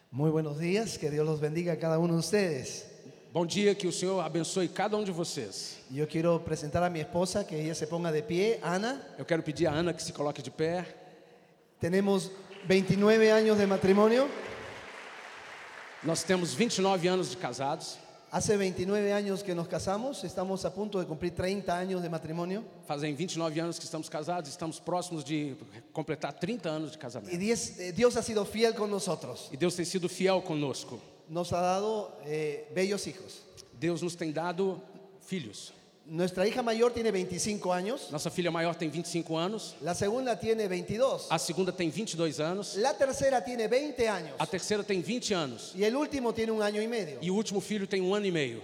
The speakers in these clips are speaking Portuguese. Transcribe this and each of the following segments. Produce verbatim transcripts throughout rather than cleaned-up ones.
Muy buenos días, que Dios los bendiga a cada uno de ustedes. Bom dia, que o Senhor abençoe cada um de vocês. Yo quiero presentar a mi esposa, que ella se ponga de pie, Ana. Eu quero pedir a Ana que se coloque de pé. Tenemos veintinueve años de matrimonio. Nós temos vinte e nove anos de casados. Hace veintinueve años que nos casamos, estamos a punto de cumplir treinta años de matrimonio. Fazem vinte e nove anos que estamos casados, estamos próximos de completar trinta anos de Y casamento. diez- eh, Dios ha sido fiel con nosotros. E Deus tem sido fiel conosco. Nos ha dado eh, bellos hijos. Deus nos tem dado filhos. Nuestra hija mayor tiene veinticinco años, Nossa filha maior tem vinte e cinco anos, la segunda tiene veintidós, a segunda tem vinte e dois anos, la tercera tiene veinte años a terceira tem vinte anos y el último tiene un año y medio. e o último filho tem um ano e meio.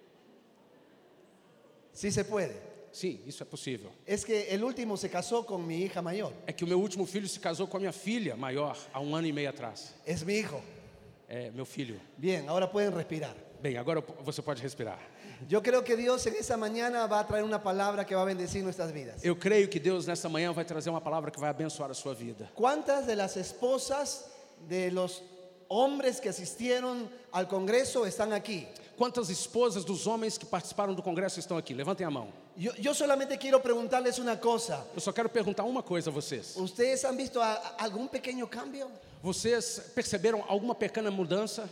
Sí se puede. Sim, isso é possível. Es que el último se casó con mi hija mayor. É que o meu último filho se casou com a minha filha maior há um ano e meio atrás. Es mi hijo. É meu filho. Bien, ahora pueden respirar. Bem, agora você pode respirar. Yo creo que Dios en esa mañana va a traer una palabra que va a bendecir nuestras vidas. Eu creio que Deus nessa manhã vai trazer uma palavra que vai abençoar a sua vida. ¿Cuántas de las esposas de los hombres que asistieron al Congreso están aquí? Quantas esposas dos homens que participaram do congresso estão aqui? Levantem a mão. Yo, yo solamente quiero preguntarles una cosa. Eu só quero perguntar uma coisa a vocês. ¿Ustedes han visto a- a- algún pequeño cambio? Vocês perceberam alguma pequena mudança?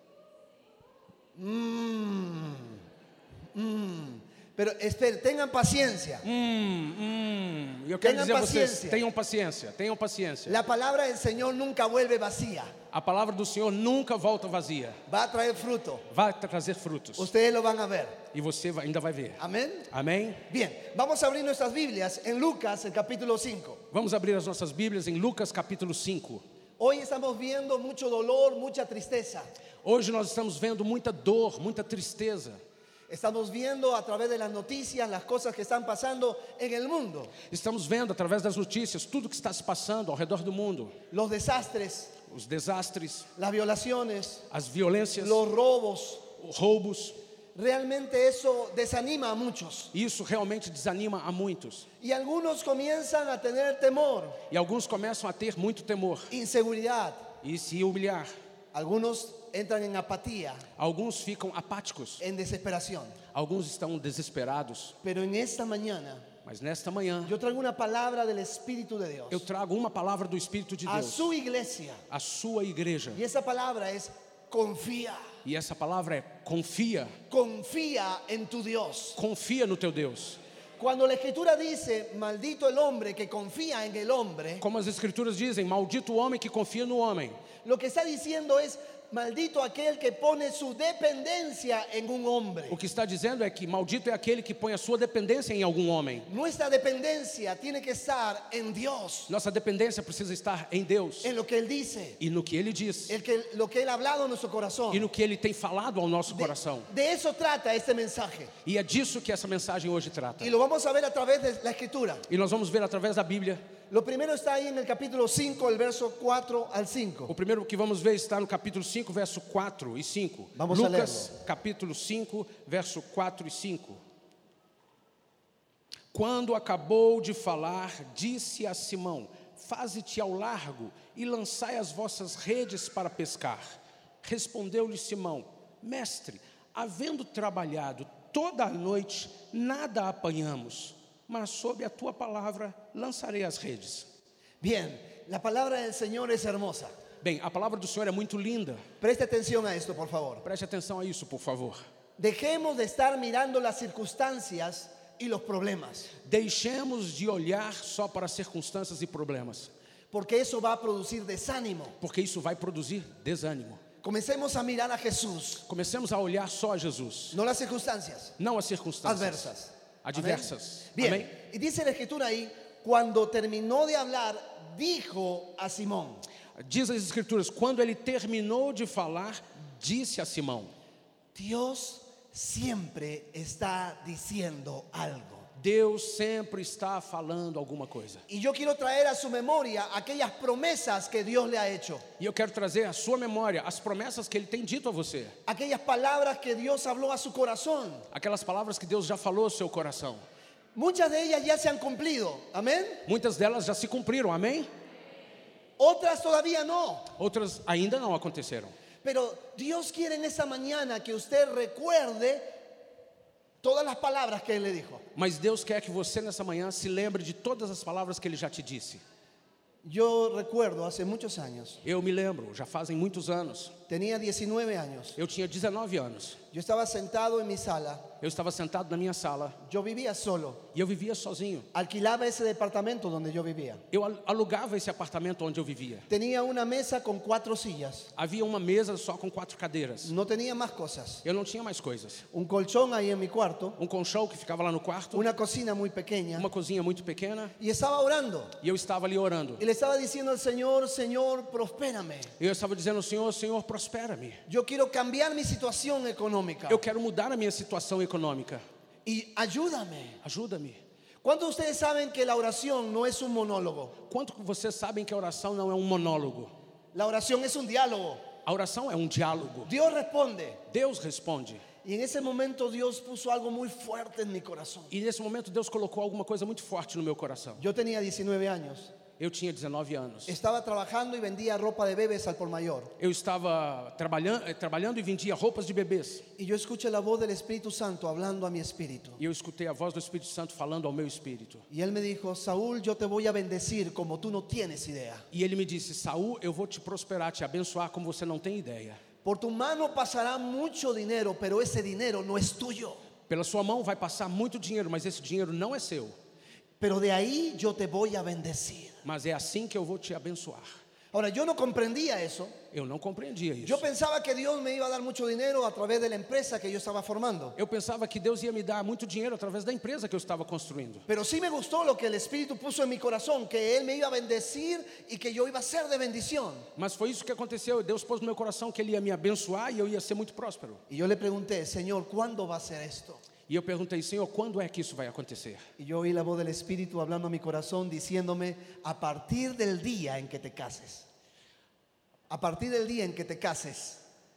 Pero esperen, tengan paciencia. Hum, hum. Eu quero Tenham dizer a vocês, paciência. tenham paciência, tenham paciência. La palabra del Señor nunca vuelve vacía. A palavra do Senhor nunca volta vazia. Va a traer fruto. Vai trazer frutos. Ustedes lo van a ver. E você vai- ainda vai ver. Amén. Amém? Bien, vamos a abrir nuestras Biblias en Lucas, el capítulo cinco. Vamos abrir as nossas Bíblias em Lucas capítulo cinco. Hoy estamos viendo mucho dolor, mucha tristeza. Hoje nós estamos vendo muita dor, muita tristeza. Estamos viendo a través de las noticias las cosas que están pasando en el mundo. Estamos vendo através das notícias tudo que está se passando ao redor do mundo. Los desastres, Os desastres, las violaciones, as violências, los robos. os roubos. Realmente eso desanima a muchos. Isso realmente desanima a muitos. Y algunos comienzan a tener temor, E alguns começam a ter muito temor inseguridad. e se humilhar. Algunos entran en apatía, Alguns ficam apáticos. en desesperación. Alguns estão desesperados. Pero en esta mañana Mas nesta manhã yo traigo una palabra del Espíritu de Dios eu trago uma palavra do Espírito de a Deus. su iglesia. A sua igreja. Y esa palabra es confía. E essa palavra é confia. Confía en tu Dios. Confia no teu Deus. Cuando la Escritura dice, maldito el hombre que confía en el hombre, Como as escrituras dizem, maldito o homem que confia no homem. lo que está diciendo es, maldito aquel que pone su dependencia en un hombre. O que está dizendo é que maldito é aquele que põe a sua dependência em algum homem. Nuestra dependencia tiene que estar en Dios, Nossa dependência precisa estar em Deus en lo que Él dice, e no que Ele diz el que, lo que Él ha hablado en nuestro corazón. e no que Ele tem falado ao nosso De, coração. de eso trata este mensaje. E é disso que essa mensagem hoje trata. Y lo vamos a ver a través de la Escritura. E nós vamos ver através da Bíblia. Lo primero está ahí en el capítulo cinco, el verso cuatro al cinco. O primeiro que vamos ver está no capítulo cinco, verso quatro e cinco. Vamos a Lucas, capítulo cinco, verso quatro e cinco. Quando acabou de falar, disse a Simão: faze-te ao largo e lançai as vossas redes para pescar. Respondeu-lhe Simão: mestre, havendo trabalhado toda a noite, nada apanhamos, mas sob a tua palavra lançarei as redes. Bien, la palabra del Señor es hermosa. Bem, a palavra do Senhor é muito linda. Preste atención a esto, por favor. Preste atenção a isso, por favor. Dejemos de estar mirando las circunstancias y los problemas, Deixemos de olhar só para as circunstâncias e problemas, porque eso va a producir desánimo. porque isso vai produzir desânimo. Comencemos a mirar a Jesús, Comecemos a olhar só a Jesus, no las circunstancias não as circunstâncias adversas. adversas. Bien, Amém? y dice la Escritura ahí, cuando terminó de hablar, dijo a Simón. Diz as Escrituras, quando ele terminou de falar, disse a Simão: Dios siempre está diciendo algo. Deus sempre está falando alguma coisa. Y yo quiero traer a su memoria aquellas promesas que Dios le ha hecho. E eu quero trazer à sua memória as promessas que Ele tem dito a você. Aquellas palabras que Dios habló a su corazón. Aquelas palavras que Deus já falou ao seu coração. Muchas de ellas ya se han cumplido. Amén. Muitas delas já se cumpriram, amém? Otras todavía no. Outras ainda não aconteceram. Pero Dios quiere en esa mañana que usted recuerde todas las palabras que Él le dijo. Mas Deus quer que você nessa manhã se lembre de todas as palavras que Ele já te disse. Yo recuerdo hace muchos años, Eu me lembro, já fazem muitos anos. tenía diecinueve años. Eu tinha dezenove anos. Yo estaba sentado en mi sala. Eu estava sentado na minha sala Yo vivía solo. e eu vivia sozinho. Alquilaba ese departamento donde yo vivía. Eu al- alugava esse apartamento onde eu vivia. Tenía una mesa con cuatro sillas. Havia uma mesa só com quatro cadeiras. No tenía más cosas. Eu não tinha mais coisas. Un colchón ahí en mi cuarto. Um colchão que ficava lá no quarto, Una cocina muy pequeña. uma cozinha muito pequena, Y estaba orando. e eu estava ali orando. Y le estaba diciendo al Señor, Señor, prospérame. E eu estava dizendo ao Senhor, Senhor, prospera-me. Yo quiero cambiar mi situación económica. Eu quero mudar a minha situação econômica. Y ayúdame. Ajuda-me. ¿Cuántos de ustedes saben que la oración no es un monólogo? Quanto que vocês sabem que a oração não é um monólogo? La oración es un diálogo. A oração é um diálogo. Dios responde. Deus responde. Y en ese momento Dios puso algo muy fuerte en mi corazón. E nesse momento Deus colocou alguma coisa muito forte no meu coração. Yo tenía diecinueve años. Eu tinha dezenove anos. Estaba trabajando y vendía ropa de bebés al por mayor. Eu estava trabalhando, eh, trabalhando e vendia roupas de bebês. Y yo escuché la voz del Espíritu Santo hablando a mi espíritu. E eu escutei a voz do Espírito Santo falando ao meu espírito. Y él me dijo, Saúl, yo te voy a bendecir como tú no tienes idea. E ele me disse: Saul, eu vou te prosperar, te abençoar como você não tem ideia. Por tu mano pasará mucho dinero, pero ese dinero no es tuyo. Pela sua mão vai passar muito dinheiro, mas esse dinheiro não é seu. Pero de ahí yo te voy a bendecir. Mas é assim que eu vou te abençoar. Ahora, yo no comprendía eso. Eu não compreendia isso. Yo pensaba que Dios me iba a dar mucho dinero a través de la empresa que yo estaba formando. Eu pensava que Deus ia me dar muito dinheiro através da empresa que eu estava construindo. Pero sí me gustó lo que el Espíritu puso en mi corazón, que Él me iba a bendecir y que yo iba a ser de bendición. Mas foi isso que aconteceu. Deus pôs no meu coração que Ele ia me abençoar e eu ia ser muito próspero. Y yo le pregunté, Señor, ¿cuándo va a ser esto? E eu perguntei: Senhor, quando é que isso vai acontecer? Y yo oí la voz del Espíritu hablando a mi corazón, diciéndome, a partir del día en que te cases. A partir del día en que te cases.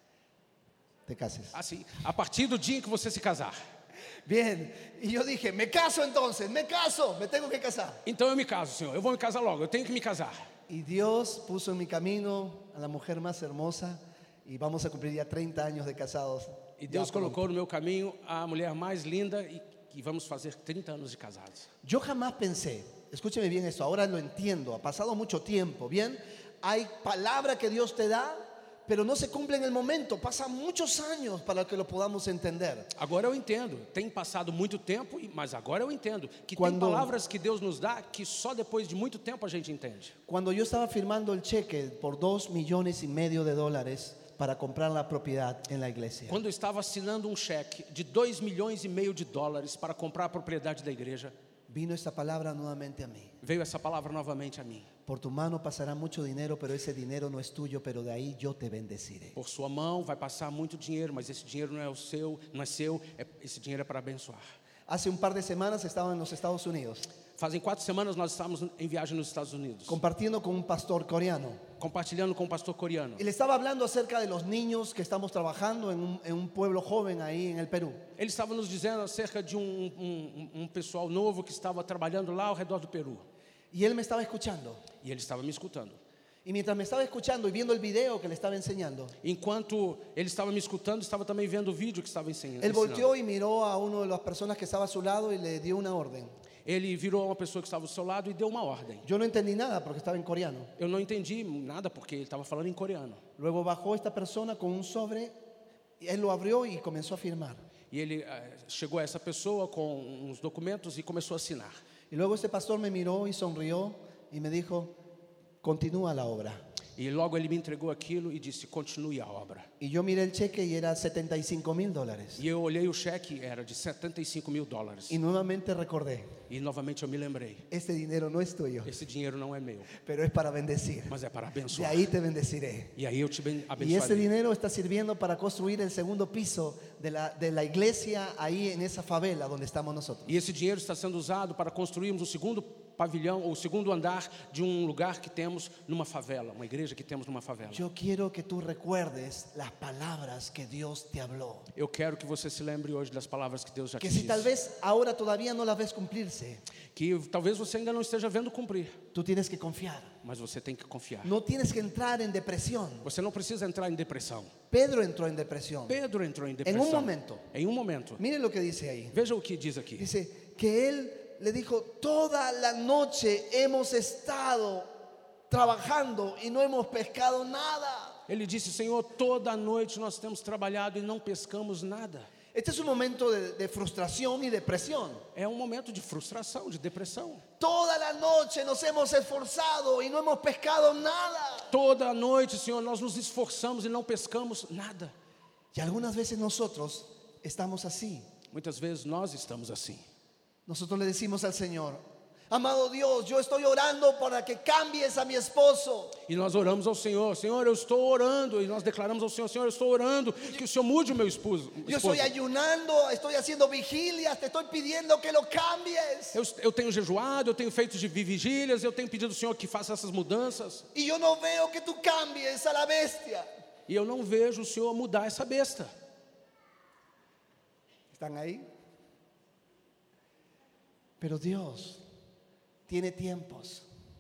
Te cases. Assim, a partir do dia em que você se casar. Bien, y yo dije, me caso entonces, me caso, me tengo que casar. Então eu me caso, Senhor. Eu vou me casar logo. Eu tenho que me casar. Y Dios puso en mi camino a la mujer más hermosa y vamos a cumplir ya treinta años de casados. E Deus Ya pronto. colocou no meu caminho a mulher mais linda e que vamos fazer trinta anos de casados. Yo jamás pensé, escúcheme bien esto, ahora lo entiendo, ha pasado mucho tiempo, ¿bien? Hay palabra que Dios te da, pero no se cumple en el momento, pasan muchos años para que lo podamos entender. Agora eu entendo. Tem passado muito tempo, e- mas agora eu entendo que Quando- tem palavras que Deus nos dá que só depois de muito tempo a gente entende. Cuando yo estaba firmando el cheque por dos millones y medio de dólares para comprar la propiedad en la iglesia, Quando eu estava assinando um cheque de dois milhões e meio de dólares para comprar a propriedade da igreja, vino esta palabra nuevamente a mí. veio essa palavra novamente a mim. Por tu mano pasará mucho dinero, pero ese dinero no es tuyo, pero de ahí yo te bendeciré. Por sua mão vai passar muito dinheiro, mas esse dinheiro não é o seu, não é seu, é- esse dinheiro é para abençoar. Hace un par de semanas estaba en los Estados Unidos Fazem quatro semanas nós estávamos em viagem nos Estados Unidos, compartiendo con un pastor coreano. compartilhando com um pastor coreano. Y le estaba hablando acerca de los niños que estamos trabajando en un, en un pueblo joven ahí en el Perú. Ele estava nos dizendo acerca de um, um, um pessoal novo que estava trabalhando lá ao redor do Peru. Y él me estaba escuchando. E ele estava me escutando. Y mientras me estaba escuchando y viendo el video que le estaba enseñando, Enquanto ele estava me escutando, estava também vendo o vídeo que estava ensinando. él volteó y miró a una de las personas que estaba a su lado y le dio una orden. Ele virou a uma pessoa que estava ao seu lado e deu uma ordem. Yo no entendí nada porque estaba en coreano. Eu não entendi nada porque ele estava falando em coreano. Luego bajó esta persona con un sobre, y él lo abrió y comenzó a firmar. E ele eh, chegou a essa pessoa com uns documentos e começou a assinar. Y luego este pastor me miró y sonrió y me dijo, continúa la obra. E logo ele me entregou aquilo e disse: continue a obra. Y yo miré el cheque y era setenta y cinco mil dólares. E eu olhei o cheque, era de setenta e cinco mil dólares. Y nuevamente recordé, E novamente eu me lembrei: este dinero no es tuyo, esse dinheiro não é meu, pero es para bendecir. mas é para De abençoar. ahí te bendeciré. E aí eu te ben- Y ese abençoarei. dinero está sirviendo para construir el segundo piso de la, de la iglesia ahí en esa favela donde estamos nosotros. E esse dinheiro está sendo usado para construirmos o segundo pavilhão ou o segundo andar de um lugar que temos numa favela, uma igreja que temos numa favela. Yo quiero que tú recuerdes las palabras que Dios te habló. Eu quero que você se lembre hoje das palavras que Deus já te Que si disse. tal vez ahora todavía no las ves cumplirse, Que talvez você ainda não esteja vendo cumprir, tú tienes que confiar. mas você tem que confiar. No tienes que entrar en depresión. Você não precisa entrar em depressão. Pedro entró en depresión. Pedro entrou em En depressão. un momento. Em um momento. Miren lo que dice ahí. Veja o que diz aqui. Dice que él le dijo, toda la noche hemos estado trabajando y no hemos pescado nada. Ele disse, Senhor, toda a noite nós temos trabalhado e não pescamos nada. Este es un momento de, de frustración y depresión. É um momento de frustração, de depressão. Toda la noche nos hemos esforzado y no hemos pescado nada. Toda a noite, Senhor, nós nos esforçamos e não pescamos nada. Y algunas veces nosotros estamos así. Muitas vezes nós estamos assim. Nosotros le decimos al Señor, amado Dios, yo estoy orando para que cambies a mi esposo. E nós oramos ao Senhor, Senhor, eu estou orando. E nós declaramos ao Senhor, Senhor, eu estou orando que o Senhor mude o meu esposo. Yo esposo. estoy ayunando, estoy haciendo vigilias, te estoy pidiendo que lo cambies. Eu, eu tenho jejuado, eu tenho feito de vigílias, eu tenho pedido ao Senhor que faça essas mudanças. Y yo no veo que tú cambies a la bestia. E eu não vejo o Senhor mudar essa besta. ¿Están ahí? Pero Dios tiene tiempos.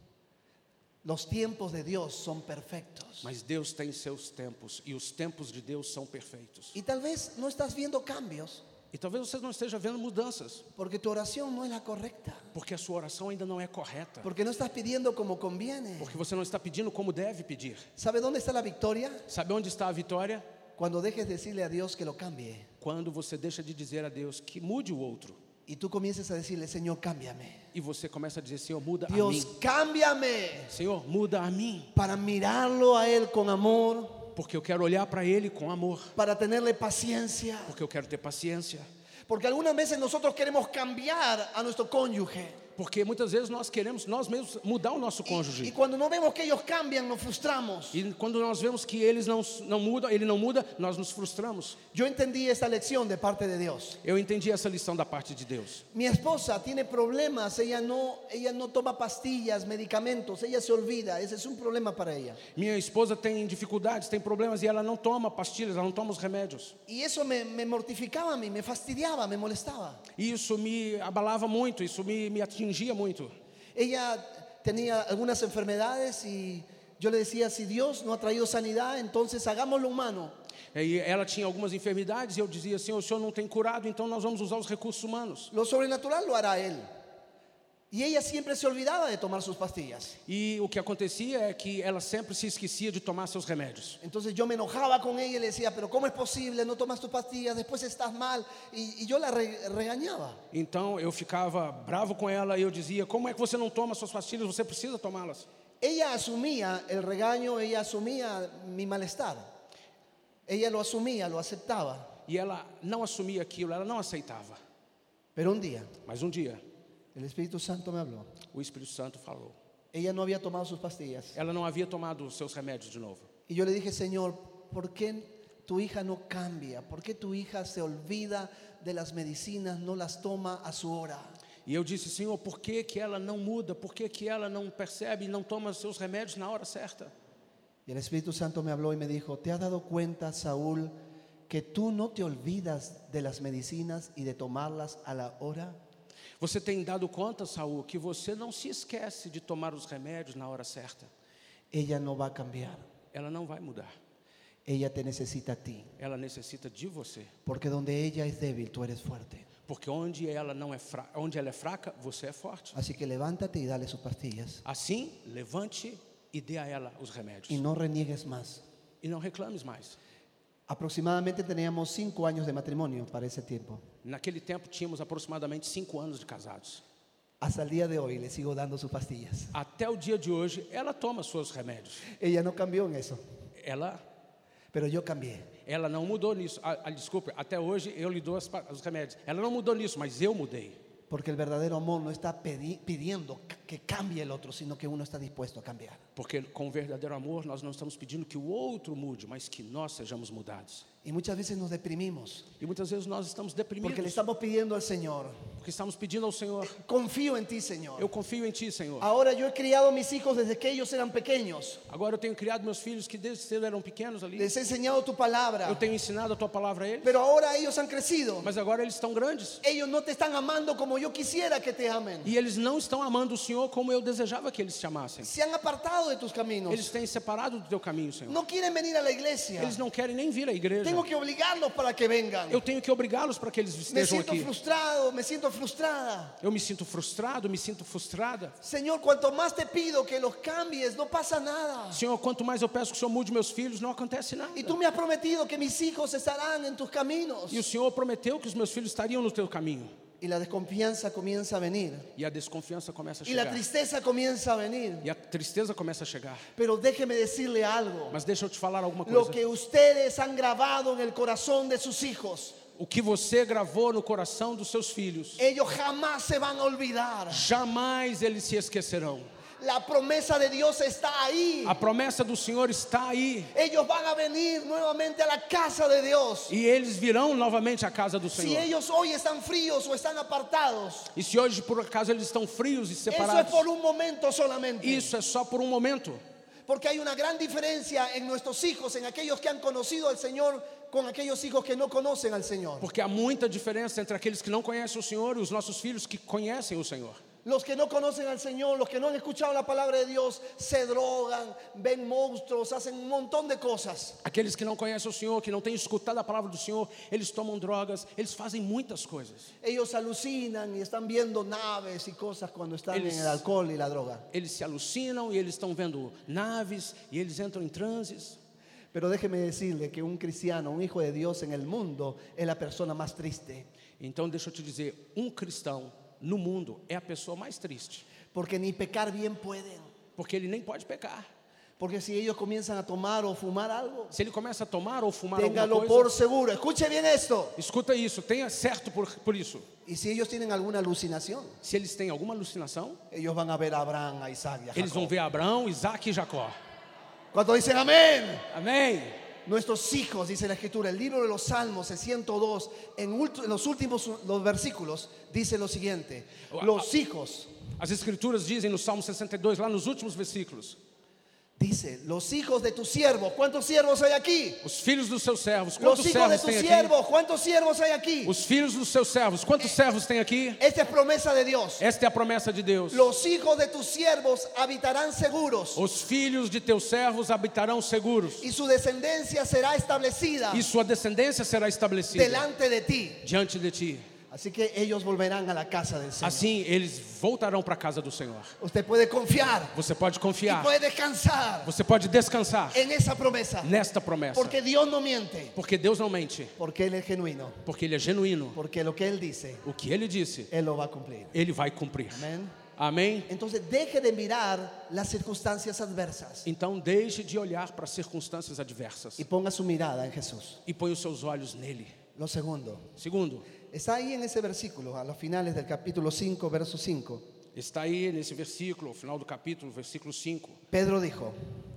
Los tiempos de Dios son perfectos. Mas Deus tem seus tempos e os tempos de Deus são perfeitos. Y tal vez no estás viendo cambios E talvez você não esteja vendo mudanças, porque tu oración no es la correcta. porque a sua oração ainda não é correta. Porque no estás pidiendo como conviene. Porque você não está pedindo como deve pedir. ¿Sabe dónde está la victoria? Sabe onde está a vitória? Cuando dejes decirle a Dios que lo cambie. Quando você deixa de dizer a Deus que mude o outro. Y tú comiences a decirle, Señor, cámbiame. E você começa a dizer, Senhor, muda a Dios, mim. cámbiame. Senhor, muda a mim. Para mirarlo a Él con amor. Porque eu quero olhar para Ele com amor. Para tenerle paciencia. Porque eu quero ter paciência. Porque algunas veces nosotros queremos cambiar a nuestro cónyuge. Porque muitas vezes nós queremos nós mesmos mudar o nosso Y, y cônjuge. cuando no vemos que ellos cambian, nos frustramos. E quando nós vemos que eles não, não mudam, ele não muda, nós nos frustramos. Yo entendí esta lección de parte de Dios. Eu entendi essa lição da parte de Deus. Mi esposa tiene problemas, ella no, ella no toma pastillas, medicamentos, ella se olvida. Ese es un problema para ella. Minha esposa tem dificuldades, tem problemas e ela não toma pastilhas, ela não toma os remédios. Y eso me, me mortificaba a mí, me fastidiaba, me molestaba. E isso me abalava muito, isso me, me atingia muito. Ella tenía algunas enfermedades y yo le decía, si Dios no ha traído sanidad, entonces hagámoslo humano. E ela tinha algumas enfermidades e eu dizia assim, o Senhor não tem curado, então nós vamos usar os recursos humanos. Lo sobrenatural lo hará Él. Y ella siempre se olvidaba de tomar sus pastillas. E o que acontecia é que ela sempre se esquecia de tomar seus remédios. Entonces yo me enojaba con ella y le decía, pero ¿cómo es posible? No tomas tus pastillas, después estás mal. Y, y yo la re- regañaba. Então eu ficava bravo com ela e eu dizia, como é que você não toma suas pastilhas? Você precisa tomá-las. Ella asumía el regaño, ella asumía mi malestar. Ella lo asumía, lo aceptaba. E ela não assumia aquilo, ela não aceitava. Pero un día, Mas um dia, el Espíritu Santo me habló. o Espírito Santo falou. Ella no había tomado sus pastillas. Ela não havia tomado os seus remédios de novo. Y yo le dije, Señor, ¿por qué tu hija no cambia? ¿Por qué tu hija se olvida de las medicinas, no las toma a su hora? E eu disse, Senhor, por que que ela não muda? Por que que ela não percebe e não toma os seus remédios na hora certa? Y el Espíritu Santo me habló y me dijo, ¿te has dado cuenta, Saúl, que tú no te olvidas de las medicinas y de tomarlas a la hora? Você tem dado conta, Saul, que você não se esquece de tomar os remédios na hora certa. Ella no va a cambiar. Ela não vai mudar. Ella te necesita a ti. Ela necessita de você. Porque donde ella es débil, tú eres fuerte. Porque onde ela não é fra... onde ela é fraca, você é forte. Así que levántate y dale sus pastillas. Assim, levante e dê a ela os remédios. Y no reniegues más. E não reclames mais. Aproximadamente teníamos cinco años de matrimonio para ese tiempo. Naquele tempo tínhamos aproximadamente cinco anos de casados. Hasta el día de hoy le sigo dando sus pastillas. Até o dia de hoje, ela toma seus remédios. Ella no cambió en eso, Ela, pero yo cambié. ela não mudou nisso. Ah, ah, desculpe, até hoje eu lhe dou as pa- os remédios. Ela não mudou nisso, mas eu mudei. Porque el verdadero amor no está pedi- pidiendo que cambie el otro, sino que uno está dispuesto a cambiar. Porque com o verdadeiro amor nós não estamos pedindo que o outro mude, mas que nós sejamos mudados. Y muchas veces nos deprimimos E muitas vezes nós estamos porque le deprimidos, estamos pidiendo al Señor, porque estamos pedindo ao Senhor: confío en ti, Señor. eu confio em Ti, Senhor. Ahora yo he criado a mis hijos desde que ellos eran pequeños. Agora eu tenho criado meus filhos que desde cedo eram pequenos ali. Les he enseñado tu palabra. Eu tenho ensinado a Tua palavra a eles, Pero ahora ellos han crecido. mas agora eles estão grandes. Ellos no te están amando como yo quisiera que te amen. E eles não estão amando o Senhor como eu desejava que eles te amassem. Se han apartado de tus caminos. Eles têm separado do Teu caminho, Senhor. No quieren venir a la iglesia. Eles não querem nem vir à igreja. Tengo que obligarlos para que vengan. Eu tenho que obrigá-los para que eles Me estejam siento aqui. frustrado, me siento frustrada. Eu me sinto frustrado, me sinto frustrada. Señor, cuanto más te pido que los cambies, no pasa nada. Senhor, quanto mais eu peço que o Senhor mude meus filhos, não acontece nada. Y tú me has prometido que mis hijos estarán en tus caminos. E o Senhor prometeu que os meus filhos estariam no Teu caminho. Y la desconfianza comienza a venir. E a desconfiança começa a Y la chegar. tristeza comienza a venir. E a tristeza começa a chegar. Pero déjeme decirle algo. Mas deixa eu te falar alguma Lo coisa. que ustedes han grabado en el corazón de sus hijos, O que você gravou no coração dos seus filhos, ellos jamás se van a olvidar. jamais eles se esquecerão. La promesa de Dios está ahí. A promessa do Senhor está aí. Ellos van a venir nuevamente a la casa de Dios. E eles virão novamente à casa do Si Senhor. ellos hoy están fríos o están apartados, E se hoje por acaso eles estão frios e eso es separados, por un momento solamente. isso é só por um momento. Porque hay una gran diferencia en nuestros hijos, en aquellos que han conocido al Señor, con aquellos hijos que no conocen al Señor. Porque há muita diferença entre aqueles que não conhecem o Senhor e os nossos filhos que conhecem o Senhor. Los que no conocen al Señor, los que no han escuchado la palabra de Dios, se drogan, ven monstruos, hacen un montón de cosas. Aqueles que não conhecem o Senhor, que não têm escutado a palavra do Senhor, eles tomam drogas, eles fazem muitas coisas. Ellos alucinan y están viendo naves y cosas cuando están Eles- en el alcohol y la droga. Eles se alucinam e eles estão vendo naves e eles entram em transes. Pero déjeme decirle que un cristiano, un hijo de Dios en el mundo, es la persona más triste. Então deixa eu te dizer, um cristão no mundo é a pessoa mais triste, Porque ni pecar bien pueden. porque ele nem pode pecar. Porque si ellos comienzan a tomar o fumar algo, Se ele começa a tomar ou fumar alguma téngalo coisa, por seguro. Escuche bien esto. escuta isso, tenha certo por, por isso. Y si ellos tienen alguna alucinación, Se eles têm alguma alucinação, ellos van a ver a Abraham, a Isaac y a eles vão Jacob. ver Abraão, Isaac e Jacó. ¿Cuántos dicen amén? Amém? Nuestros hijos, dice la Escritura, el libro de los Salmos, el ciento dos, en, ult- en los últimos los versículos, dice lo siguiente: los hijos, As escrituras dizem no Salmo sessenta e dois, lá nos últimos versículos, dice, los hijos de tus siervos. ¿Cuántos siervos hay aquí? os filhos dos seus servos, Los quantos hijos de servos tus tem aqui? siervos. ¿Cuántos siervos hay aquí? Os filhos dos seus servos, quantos servos tem aqui? Esta es promesa de Dios. Esta é a promessa de Deus. Los hijos de tus siervos habitarán seguros Os filhos de teus servos habitarão seguros, y su descendencia será establecida e sua descendência será estabelecida delante de ti. diante de ti. Así que ellos volverán a la casa del Señor. Assim eles voltarão para a casa do Senhor. Usted puede confiar Você pode y confiar, puede descansar você pode descansar en esa promesa. nesta promessa, Porque Dios no miente, porque Deus não mente, porque Él es genuino, porque Ele é genuíno. porque lo que Él dice, O que Ele disse, Él lo va a cumplir. Ele vai cumprir. Amén. Amém? Entonces deje de mirar las circunstancias adversas Então deixe de olhar para as circunstâncias adversas y ponga su mirada en Jesús. e ponha os seus olhos nele. Lo segundo, Segundo, está ahí en ese versículo, a los finales del capítulo cinco, verso cinco. está aí nesse versículo, ao final do capítulo, versículo cinco. Pedro dijo: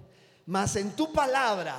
mas en tu palabra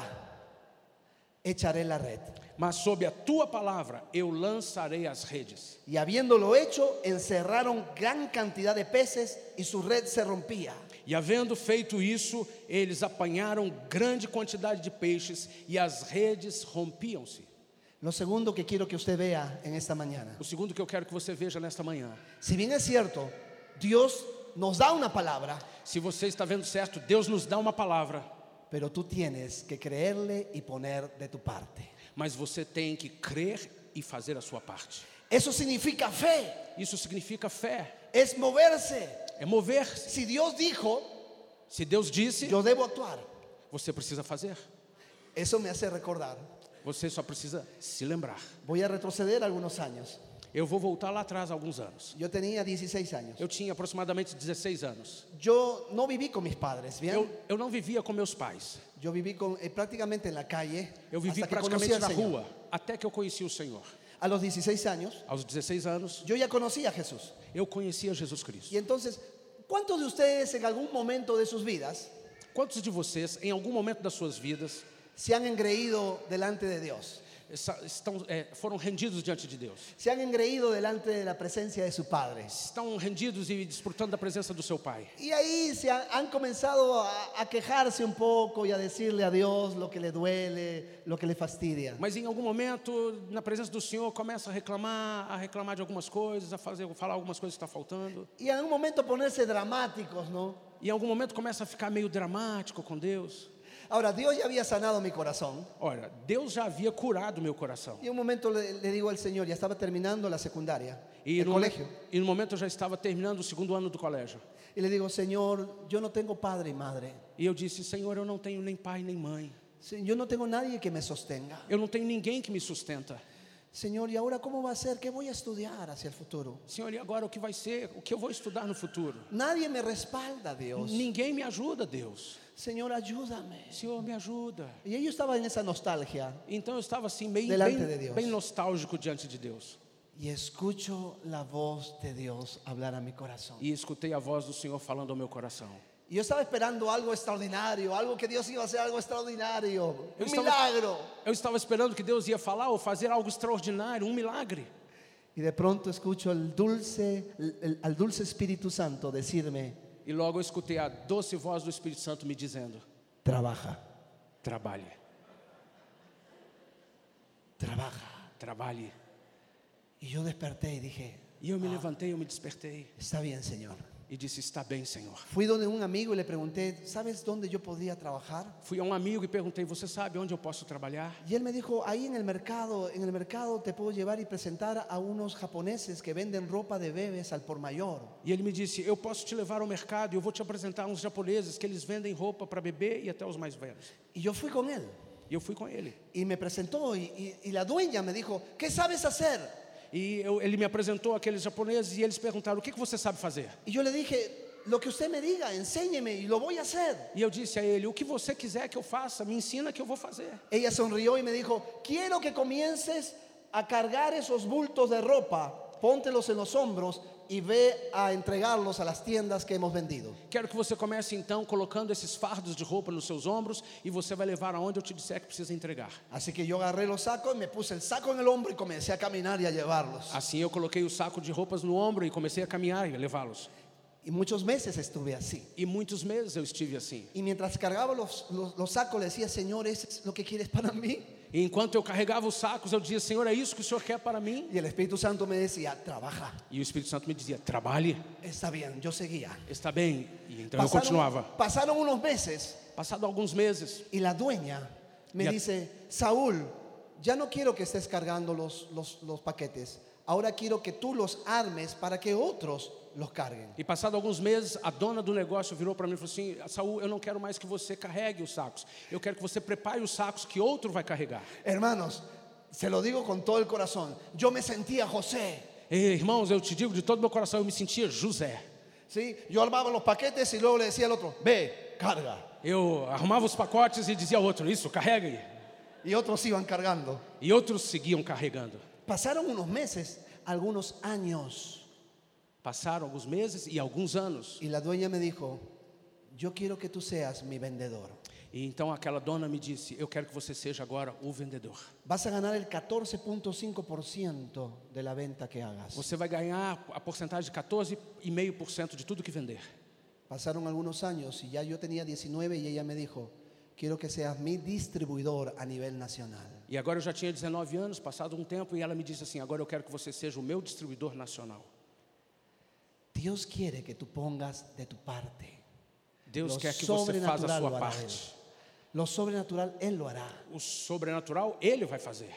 echaré la red. Mas sob a tua palavra eu lançarei as redes. Y habiéndolo hecho, encerraron gran cantidad de peces y su red se rompía. E havendo feito isso, eles apanharam grande quantidade de peixes e as redes rompiam-se. Lo segundo que quiero que usted vea en esta mañana: O segundo que eu quero que você veja nesta manhã, si bien es cierto, Dios nos da una palabra, se você está vendo certo, Deus nos dá uma palavra, pero tú tienes que creerle y poner de tu parte. mas você tem que crer e fazer a sua parte. Eso significa fe, Isso significa fé, es moverse. é mover-se. Si Dios dijo, Se Deus disse, yo debo actuar. você precisa fazer. Eso me hace recordar. Você só precisa se lembrar. Voy a retroceder algunos años. Eu vou voltar lá atrás alguns anos. Yo tenía dieciséis años. Eu tinha aproximadamente dezesseis anos. Yo no viví con mis padres, ¿bien? Eu, eu não vivia com meus pais. Yo viví con, eh, prácticamente en la calle. Eu vivi hasta que conocí praticamente al na Señor. rua, até que eu conheci o Senhor. A los dieciséis años, Aos dezesseis anos, yo ya conocía a Jesús. eu conhecia Jesus Cristo. Y entonces, ¿cuántos de ustedes en algún momento de sus vidas Quantos de vocês, em algum momento das suas vidas, se han engreído delante de Dios? estão, é, foram rendidos diante de Deus. Se han engreído delante de la presencia de su Padre. Estão rendidos e desfrutando da presença do seu Pai. Y ahí se han, han comenzado a, a quejarse un poco y a decirle a Dios lo que le duele, lo que le fastidia. Mas em algum momento, na presença do Senhor, começa a reclamar, a reclamar de algumas coisas, a fazer, falar algumas coisas que está faltando. Y en un momento ponerse dramáticos, ¿no? E em algum momento começa a ficar meio dramático com Deus. Ahora, Dios ya había sanado mi corazón. Olha, Deus já havia curado meu coração. Y un momento le, le digo al Señor, ya estaba terminando la secundaria, E el no, colegio. e no momento eu já estava terminando o segundo ano do colégio. Y le digo, Señor, yo no tengo padre y madre. E eu disse, Senhor, eu não tenho nem pai nem mãe. Sí, yo no tengo nadie que me sostenga. Eu não tenho ninguém que me sustenta. Señor, ¿y ahora cómo va a ser? ¿Qué voy a estudiar hacia el futuro? Senhor, e agora o que vai ser? O que eu vou estudar no futuro? Nadie me respalda, Dios. Ninguém me ajuda, Deus. Señor, ayúdame. Senhor, me ajuda. Y yo estaba en esa nostalgia Então eu estava assim, meio Delante bem, de Deus. bem nostálgico diante de Deus. y escucho la voz de Dios hablar a mi corazón. E escutei a voz do Senhor falando ao meu coração. Y yo estaba esperando algo extraordinario, algo que Dios iba a hacer, algo extraordinario, Eu un estava, milagro. eu estava esperando que Deus ia falar ou fazer algo extraordinário, um milagre. Y de pronto escucho el dulce, el- el- al dulce Espíritu Santo decirme, E logo eu escutei a doce voz do Espírito Santo me dizendo: trabaja, trabalhe, trabaja. trabalhe. Y yo desperté y dije, E eu me levantei, eu me despertei está bien, Señor. e disse: está bem, Senhor. Fui donde un amigo y le pregunté, ¿sabes dónde yo podría trabajar? Fui a um amigo e perguntei: você sabe onde eu posso trabalhar? Y él me dijo, ahí en el mercado, en el mercado te puedo llevar y presentar a unos japoneses que venden ropa de bebés al por mayor. E ele me disse: eu posso te levar ao mercado e eu vou te apresentar uns japoneses que eles vendem roupa para bebê e até os mais velhos. Y yo fui con él E eu fui com ele. y me presentó y, y- y la dueña me dijo, ¿qué sabes hacer? E eu, ele me apresentou aqueles japoneses e eles perguntaram: o que, que você sabe fazer? Y yo le dije, lo que usted me diga, enséñeme y lo voy a hacer. E eu disse a ele: o que você quiser que eu faça, me ensina que eu vou fazer. Ella sonrió y me dijo, quiero que comiences a cargar esos bultos de ropa, póntelos en los hombros y ve a entregarlos a las tiendas que hemos vendido. Quero que você comece então colocando esses fardos de roupa nos seus ombros e você vai levar aonde eu te disser que precisa entregar. Así que yo agarré los sacos, me puse el saco en el hombro y comencé a caminar y a llevarlos. Assim eu coloquei o saco de roupas no ombro e comecei a caminhar e levá-los. Y muchos meses estuve así. E muitos meses eu estive assim. Y mientras cargaba los, los, los sacos le decía, Señor, ¿eso es lo que quieres para mí? E enquanto eu carregava os sacos, eu dizia: Senhor, é isso que o Senhor quer para mim? Y el Espíritu Santo me decía, trabaja. E o Espírito Santo me dizia: trabalhe, Está bien, yo seguía. está bem. E então eu continuava. pasaron unos meses Passado alguns meses, y la dueña me Ya. dice, Saúl, ya no quiero que estés cargando los, los, los paquetes. Ahora quiero que tú los armes para que otros los carguen. e passado alguns meses, a dona do negócio virou para mim e falou assim: Saúl, eu não quero mais que você carregue os sacos. Eu quero que você prepare os sacos que outro vai carregar. Hermanos, se lo digo con todo el corazón, yo me sentía José. E, irmãos, eu te digo de todo meu coração, eu me sentia José. ¿Sí? Yo armaba los paquetes y luego le decía al otro, ve, carga. Eu arrumava os pacotes e dizia ao outro: isso, carrega aí. Y otros iban cargando. E outros seguiam carregando. Pasaron unos meses, algunos años. Passaram alguns meses e alguns anos. Y la dueña me dijo, yo quiero que tú seas mi vendedor. E então aquela dona me disse: eu quero que você seja agora o vendedor. Vas a ganar el catorce punto cinco por ciento de la venta que hagas. Você vai ganhar a porcentagem de quatorze vírgula cinco por cento de tudo que vender. Pasaron algunos años y ya yo tenía diecinueve y ella me dijo, quiero que seas mi distribuidor a nivel nacional. E agora eu já tinha dezenove anos, passado um tempo, e ela me disse assim: agora eu quero que você seja o meu distribuidor nacional. Dios quiere que tú pongas de tu parte. Deus Lo quer que você faça a sobrenatural sua lo hará parte. Él. Lo sobrenatural Él lo hará. O sobrenatural, Ele vai fazer.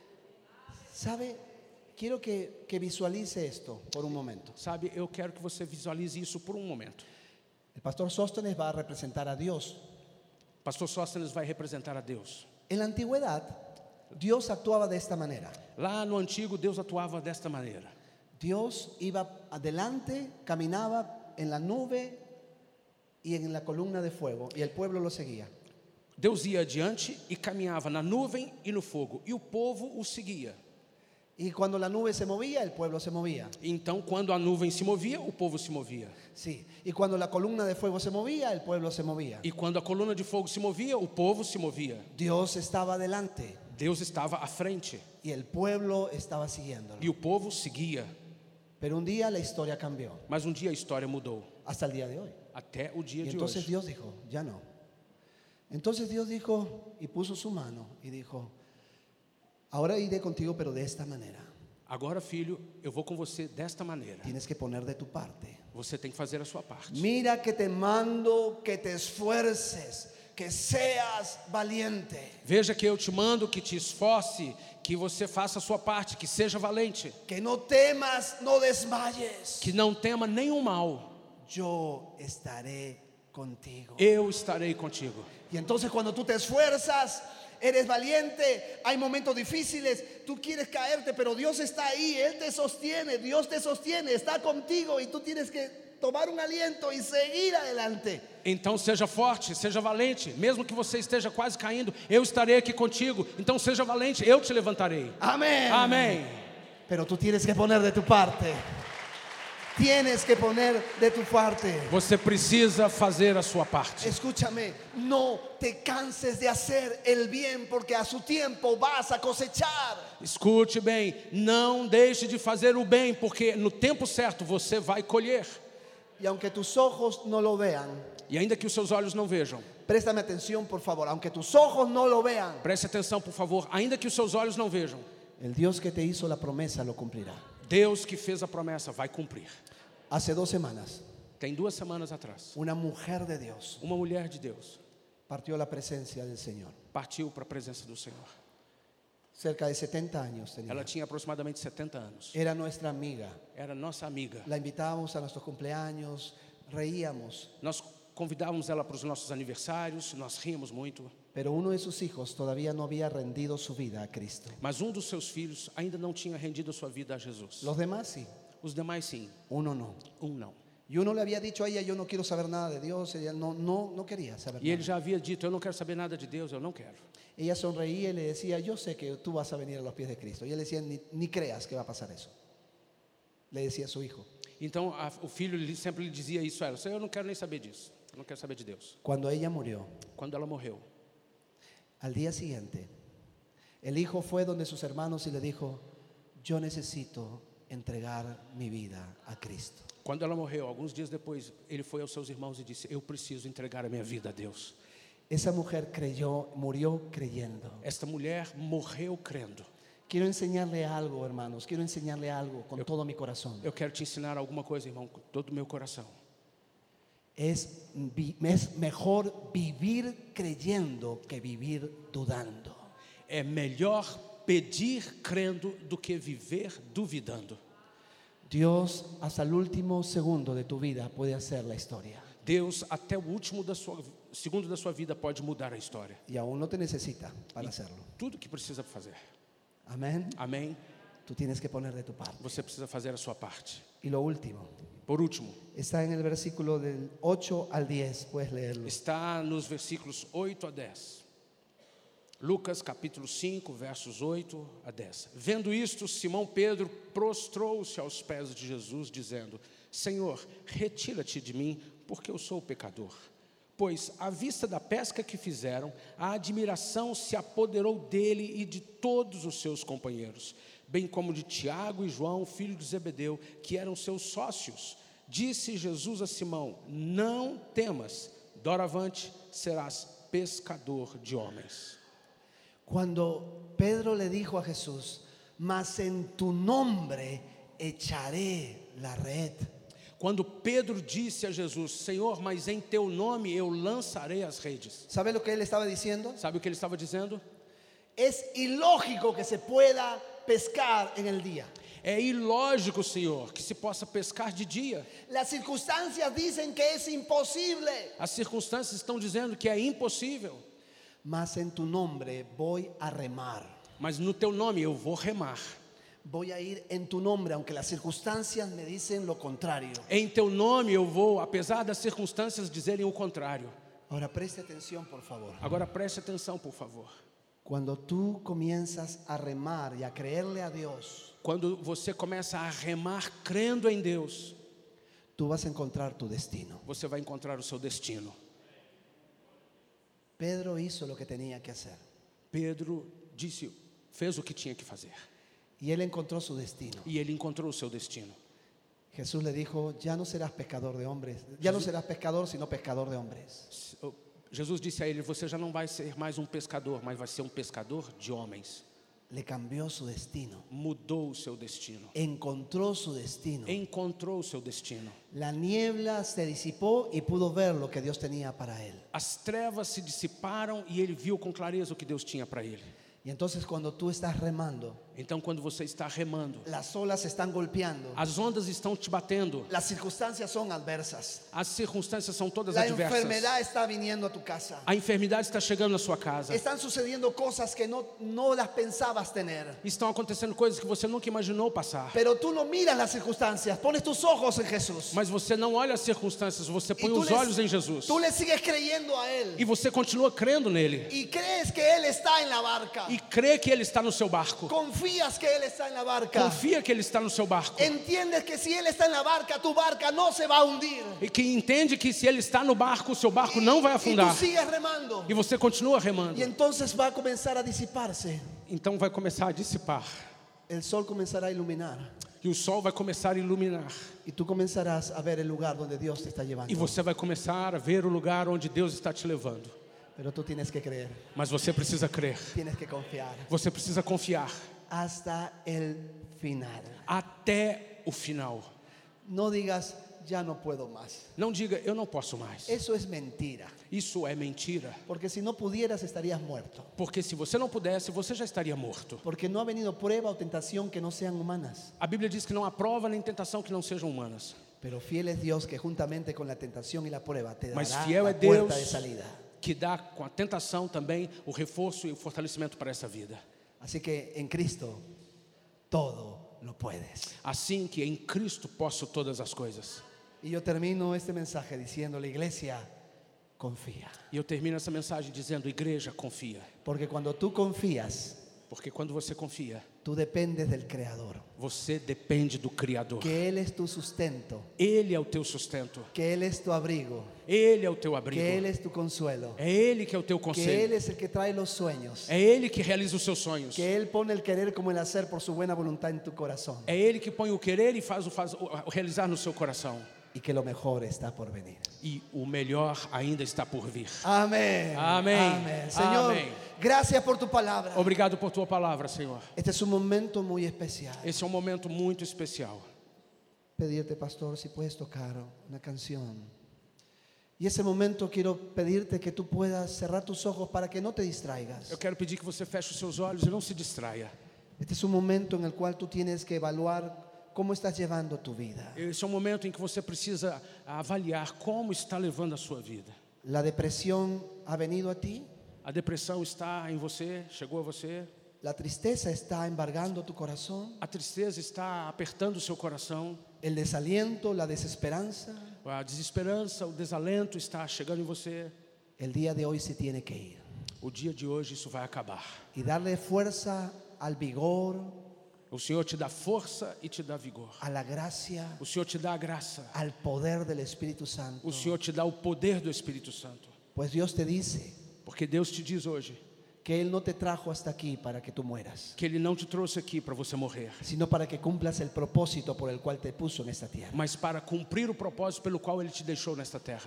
¿Sabe? Quiero que, que visualice esto por un momento. Sabe, eu quero que você visualize isso por um momento. El pastor Sóstenes va a representar a Dios. Pastor Sóstenes vai representar a Deus. En la antigüedad, Dios actuaba de esta manera. Lá no antigo, Deus atuava desta maneira. Dios iba adelante, caminaba en la nube y en la columna de fuego, y el pueblo lo seguía. Deus ia adiante e caminhava na nuvem e no fogo, e o povo o seguia. Y cuando la nube se movía, el pueblo se movía. Então, quando a nuvem se movia, o povo se movia. Sí. Y cuando la columna de fuego se movía, el pueblo se movía. E quando a coluna de fogo se movia, o povo se movia. Dios estaba adelante. Deus estava à frente y el pueblo estaba siguiéndolo. e o povo seguia. Pero un día la historia cambió, Mas um dia a história mudou, hasta el día de hoy. até o dia Y de entonces hoje. Dios dijo, ya no. Entonces Dios dijo y puso su mano y dijo, ahora iré contigo, pero de esta manera. Agora, filho, eu vou com você desta maneira. Tienes que poner de tu parte. Você tem que fazer a sua parte. Mira que te mando que te esfuerces, que seas valiente. Veja que eu te mando que te esforce, que você faça a sua parte, que seja valente, Que no temas, no desmayes. que não tema nenhum mal. Yo estaré contigo. Eu estarei contigo. Y entonces cuando tú te esfuerzas, eres valiente, hay momentos difíciles, tú quieres caerte, pero Dios está ahí, Él te sostiene, Dios te sostiene, está contigo y tú tienes que tomar un aliento y seguir adelante. Então seja forte, seja valente, mesmo que você esteja quase caindo, eu estarei aqui contigo. Então seja valente, eu te levantarei. Amén. Amém. Pero tú tienes que poner de tu parte. Tienes que poner de tu parte. Você precisa fazer a sua parte. Escúchame, no te canses de hacer el bien porque a su tiempo vas a cosechar. Escute bem, não deixe de fazer o bem, porque no tempo certo você vai colher. Y aunque tus ojos no lo vean, E ainda que os seus olhos não vejam, préstame atención por favor, aunque tus ojos no lo vean, preste atenção por favor, ainda que os seus olhos não vejam, el Dios que te hizo la promesa lo cumplirá. Deus que fez a promessa vai cumprir. Hace dos semanas, Tem duas semanas atrás, una mujer de Dios uma mulher de Deus partió a la presencia del Señor. partiu para a presença do Senhor. Cerca de setenta años tenía. Ela tinha aproximadamente setenta anos. Era nuestra amiga. Era nossa amiga. La invitábamos a nuestros cumpleaños, reíamos. Nós convidávamos ela para os nossos aniversários, nós ríamos muito. Pero uno de sus hijos todavía no había rendido su vida a Cristo. Mas um dos seus filhos ainda não tinha rendido a sua vida a Jesus. Los demás sí, Os demais sim, uno no. um não. Y uno le había dicho a ella, yo no quiero saber nada de Dios. Ella no, no, no quería saber E ele nada. já havia dito, eu não quero saber nada de Deus, eu não quero. Ella sonreía y le decía, yo sé que tú vas a venir a los pies de Cristo. Y él decía, ni, ni creas que va a pasar eso. Le decía a su hijo. Então a, o filho lhe- sempre lhe dizia isso a ela, eu não quero nem saber disso, eu não quero saber de Deus. Cuando ella murió, Quando ela morreu, al día siguiente, el hijo fue donde sus hermanos y le dijo, yo necesito entregar mi vida a Cristo. quando ela morreu, alguns dias depois, ele foi aos seus irmãos e disse, eu preciso entregar a minha vida a Deus. Esa mujer creyó, murió creyendo. Esta mulher morreu crendo. Quiero enseñarle algo, hermanos. Quiero enseñarle algo con todo mi corazón. Eu quero te ensinar alguma coisa, irmão, com todo o meu coração. Es, vi- es mejor vivir creyendo que vivir dudando. É melhor pedir crendo do que viver duvidando. Dios hasta el último segundo de tu vida puede hacer la historia. Deus, até o último da sua, segundo da sua vida, pode mudar a história. Y aún no te necesita para hacerlo. Tudo que precisa fazer. Amén. Amém? Tú tienes que poner de tu parte. Você precisa fazer a sua parte. Y lo último, Por último, está en el versículo del ocho al diez. Puedes leerlo. está nos versículos oito a dez. Lucas capítulo cinco, versos oito a dez. Vendo isto, Simão Pedro prostrou-se aos pés de Jesus, dizendo, Senhor, retira-te de mim, porque eu sou pecador. Pois, à vista da pesca que fizeram, a admiração se apoderou dele e de todos os seus companheiros, bem como de Tiago e João, filho de Zebedeu, que eram seus sócios. Disse Jesus a Simão, não temas, doravante serás pescador de homens. Cuando Pedro le dijo a Jesús, mas en tu nombre echaré la red. Quando Pedro disse a Jesus, Senhor, mas em teu nome eu lançarei as redes. ¿Sabe lo que él estaba diciendo? Sabe o que ele estava dizendo? Es ilógico que se pueda pescar en el día. É ilógico, Senhor, que se possa pescar de dia. Las circunstancias dicen que es imposible. As circunstâncias estão dizendo que é impossível. Mas en tu nombre voy a remar. Mas no teu nome eu vou remar. Voy a ir en tu nombre, aunque las circunstancias me dicen lo contrario. Em teu nome eu vou, apesar das circunstâncias dizerem o contrário. Ahora preste atención, por favor. Agora preste atenção, por favor. Cuando tú comienzas a remar y a creerle a Dios, Quando você começa a remar crendo em Deus, tú vas a encontrar tu destino. você vai encontrar o seu destino. Pedro hizo lo que tenía que hacer. Pedro disse, fez o que tinha que fazer. Y él encontró su destino. E ele encontrou o seu destino. Jesús le dijo, ya no serás pescador de hombres, ya no serás pescador, sino pescador de hombres. Jesus disse a ele, você já não vai ser mais um pescador, mas vai ser um pescador de homens. Le cambió su destino. Mudou o seu destino. Encontró su destino. Encontrou o seu destino. La niebla se disipó y pudo ver lo que Dios tenía para él. As trevas se dissiparam e ele viu com clareza o que Deus tinha para ele. Y entonces cuando tú estás remando, Então, quando você está remando, las olas están golpeando, as ondas estão te batendo, las circunstancias son adversas, as circunstâncias são todas la adversas. enfermedad está viniendo a tu casa, A enfermidade está chegando na sua casa. están sucediendo cosas que no, no las pensabas tener. Estão acontecendo coisas que você nunca imaginou passar. Pero tú no miras las circunstancias, pones tus ojos en Jesús. Mas você não olha as circunstâncias, você Y põe tú os le- olhos em Jesus. Tú le sigues creyendo a Él E você continua crendo nele. y crees que Él está en la barca. E crê que ele está no seu barco. Confías que Él está en la barca. Confia que ele está no seu barco. Entiendes que si Él está en la barca, tu barca no se va a hundir. E que entende que se ele está no barco, o seu barco não vai Y afundar. tú sigues remando. E você continua remando. Y entonces va a comenzar a disiparse. Então vai começar a dissipar. El sol comenzará a iluminar. E o sol vai começar a iluminar. Y tú comenzarás a ver el lugar donde Dios te está llevando. E você vai começar a ver o lugar onde Deus está te levando. Pero tú tienes que creer, Mas você precisa crer. tienes que confiar Você precisa confiar hasta el final. até o final. No digas, ya no puedo más. Não diga, eu não posso mais. Eso es mentira. Isso é mentira. Porque si no pudieras, estarías muerto. Porque se você não pudesse, você já estaria morto. Porque no ha venido prueba o tentación que no sean humanas. A Bíblia diz que não há prova nem tentação que não sejam humanas. Pero fiel es Dios que juntamente con la tentación y la prueba te Mas dará fiel la é puerta Deus de salida. que dá com a tentação também o reforço e o fortalecimento para essa vida. Así que en Cristo todo lo puedes. Assim que em Cristo posso todas as coisas. Y yo termino este mensaje diciendo, la iglesia confía. E eu termino essa mensagem dizendo, igreja, confia. Porque cuando tú confías, Porque quando você confia, tú dependes del Creador. você depende do Criador. Que Él es tu sustento, Ele é o teu sustento. que Él es tu abrigo, Ele é o teu que Él abrigo. es tu consuelo, É Ele que é o teu que Él conselho. es el que trae los sueños, É Ele que realiza os seus sonhos. que Él pone el querer como el hacer por su buena voluntad en tu corazón É Ele que põe o querer e faz o, faz o o realizar no seu coração. y que lo mejor está por venir. E o melhor ainda está por vir. Amén. Amén. Amén. Señor, Amén. gracias por tu palabra. Obrigado por tua palavra, Senhor. Este es un momento muy especial. Esse é um momento muito especial. Pedirte, pastor, si puedes tocar una canción. Y ese momento quiero pedirte que tú puedas cerrar tus ojos para que no te distraigas. Eu quero pedir que você feche os seus olhos e não se distraia. Este es un momento en el cual tú tienes que evaluar cómo estás llevando tu vida. Esse é um momento em que você precisa avaliar como está levando a sua vida. La depresión ha venido a ti, A depressão está em você, chegou a você. la tristeza está embargando tu corazón, A tristeza está apertando o seu coração. el desaliento, la desesperanza. A desesperança, o desalento está chegando em você. El día de hoy se tiene que ir O dia de hoje isso vai acabar. y darle fuerza al vigor, O Senhor te dá força e te dá vigor. a la gracia, O Senhor te dá a graça. al poder del Espíritu Santo. O Senhor te dá o poder do Espírito Santo. Pues Dios te dice Porque Deus te diz hoje que Él no te trajo hasta aquí para que tú mueras, que Ele não te trouxe aqui para você morrer, sino para que cumplas el propósito por el cual te puso en esta tierra. mas para cumprir o propósito pelo qual Ele te deixou nesta terra.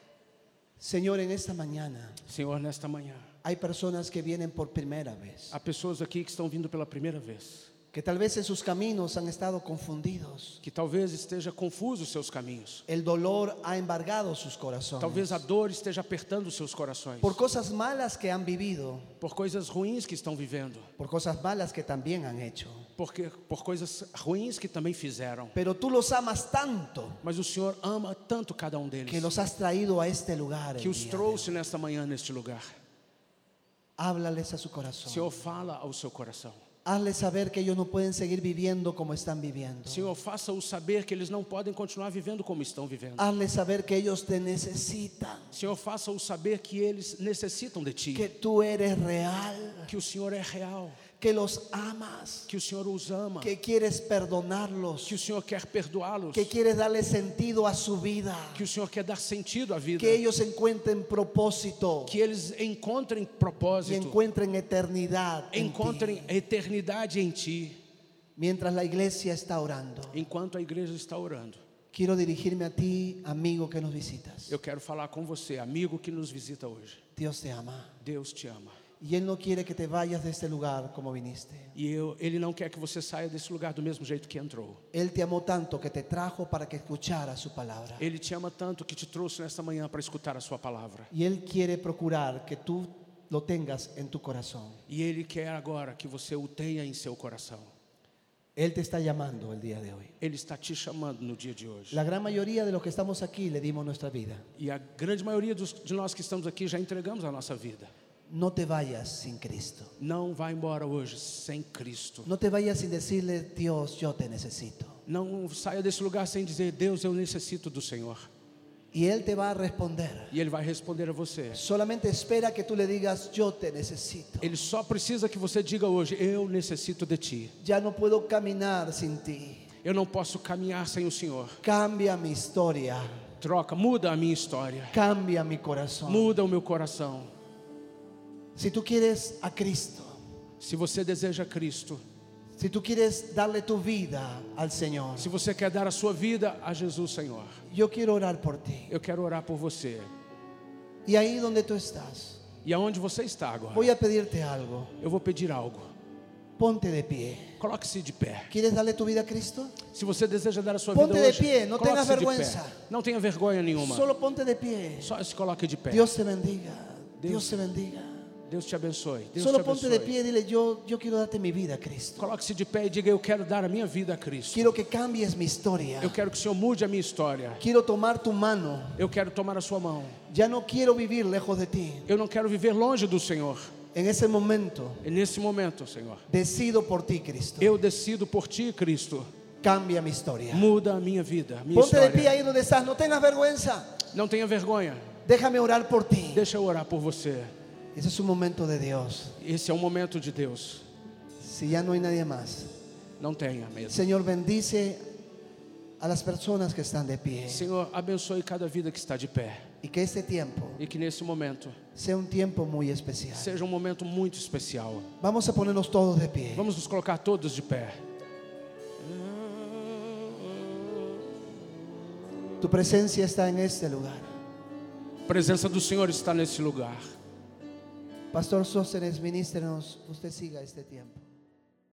Señor, en esta mañana Senhor, nesta manhã, hay personas que vienen por primera vez, há pessoas aqui que estão vindo pela primeira vez, que tal vez en sus caminos han estado confundidos. que talvez esteja confuso os seus caminhos, El dolor ha embargado sus corazones talvez a dor esteja apertando os seus corações, por cosas malas que han vivido, por coisas ruins que estão vivendo, por cosas malas que también han hecho. porque por coisas ruins que também fizeram. Pero tú los amas tanto Mas o Senhor ama tanto cada um deles, que los has traído a este lugar. el que os día de trouxe nesta manhã neste lugar. hoy. Háblales a su corazón. Senhor, fala ao seu coração. Hazles saber que ellos no pueden seguir viviendo como están viviendo. Senhor, faça-os saber que eles não podem continuar vivendo como estão vivendo. Hazles saber que ellos te necesitan, Senhor, faça-os saber que eles necessitam de Ti, que tú eres real, que o Senhor é real, que los amas, que o Senhor os ama, que quieres perdonarlos, que o Senhor quer perdoá-los, que quieres darle sentido a su vida, que o Senhor quer dar sentido à vida, que ellos encuentren propósito que eles encontrem y propósito, encuentren eternidad en encontrem ti. a eternidade em Ti. Mientras la iglesia está orando, Enquanto a igreja está orando, quiero dirigirme a ti, amigo que nos visitas. eu quero falar com você, amigo que nos visita hoje. Dios te ama Deus te ama. y Él no quiere que te vayas de este lugar como viniste. E eu, Ele não quer que você saia desse lugar do mesmo jeito que entrou. Él te amó tanto que te trajo para que escuchara su palabra. Ele te ama tanto que te trouxe nesta manhã para escutar a sua palavra. Y Él quiere procurar que tú lo tengas en tu corazón. E Ele quer agora que você o tenha em seu coração. Él te está llamando el día de hoy. Ele está te chamando no dia de hoje. La gran mayoría de los que estamos aquí le dimos nuestra vida. E a grande maioria dos, de nós que estamos aqui já entregamos a nossa vida. No te vayas sin Cristo. Não vá embora hoje sem Cristo. No te vayas sin decirle, Dios, yo te necesito. Não saia desse lugar sem dizer, Deus, eu necessito do Senhor. Y Él te va a responder. E Ele vai responder a você. Solamente espera que tú le digas, yo te necesito. Ele só precisa que você diga hoje, eu necessito de Ti. Ya no puedo caminar sin ti. Eu não posso caminhar sem o Senhor. Cambia mi historia. Troca, muda a minha história. Cambia mi corazón. Muda o meu coração. Si tú quieres a Cristo, Se você deseja Cristo, si tú quieres darle tu vida al Señor, se você quer dar a sua vida a Jesus, Senhor, yo quiero orar por ti. eu quero orar por você. Y ahí donde tú estás, E aonde você está agora, voy a pedirte algo. eu vou pedir algo. Ponte de pie. Coloque-se de pé. ¿Quieres darle tu vida a Cristo? Se você deseja dar a sua Ponte vida de hoje, pie, não tenha coloque-se de vergonha. pé. Não tenha vergonha nenhuma. Solo ponte de pie. Só se coloque de pé. Dios te bendiga. Dios- Dios te bendiga. Deus te abençoe. Deus Solo te ponte abençoe. de pie y dile, yo, yo quiero darte mi vida a Cristo. Coloque-se de pé e diga, eu quero dar a minha vida a Cristo. Quiero que cambies mi historia. Eu quero que o Senhor mude a minha história. Quiero tomar tu mano. Eu quero tomar a sua mão. Ya no quiero vivir lejos de ti. Eu não quero viver longe do Senhor. En ese momento, E nesse momento, Senhor, decido por ti, Cristo. eu decido por Ti, Cristo. Cambia mi historia. Muda a minha vida, a minha Ponte de pie história. ahí donde estás. No tengas vergüenza. Não tenha vergonha. Déjame orar por ti. Deixa eu orar por você. Ese es un momento de Dios. Esse é um momento de Deus. Si ya no hay nadie más. Não tenha medo. Señor, bendice a las personas que están de pie. Senhor, abençoe cada vida que está de pé. Y que este tiempo E que nesse momento sea un tiempo muy especial. seja um momento muito especial. Vamos a ponernos todos de pie. Vamos nos colocar todos de pé. Tu presencia está en este lugar. A presença do Senhor está nesse lugar. Pastor Sóstenes, ministrenos, usted siga este tiempo.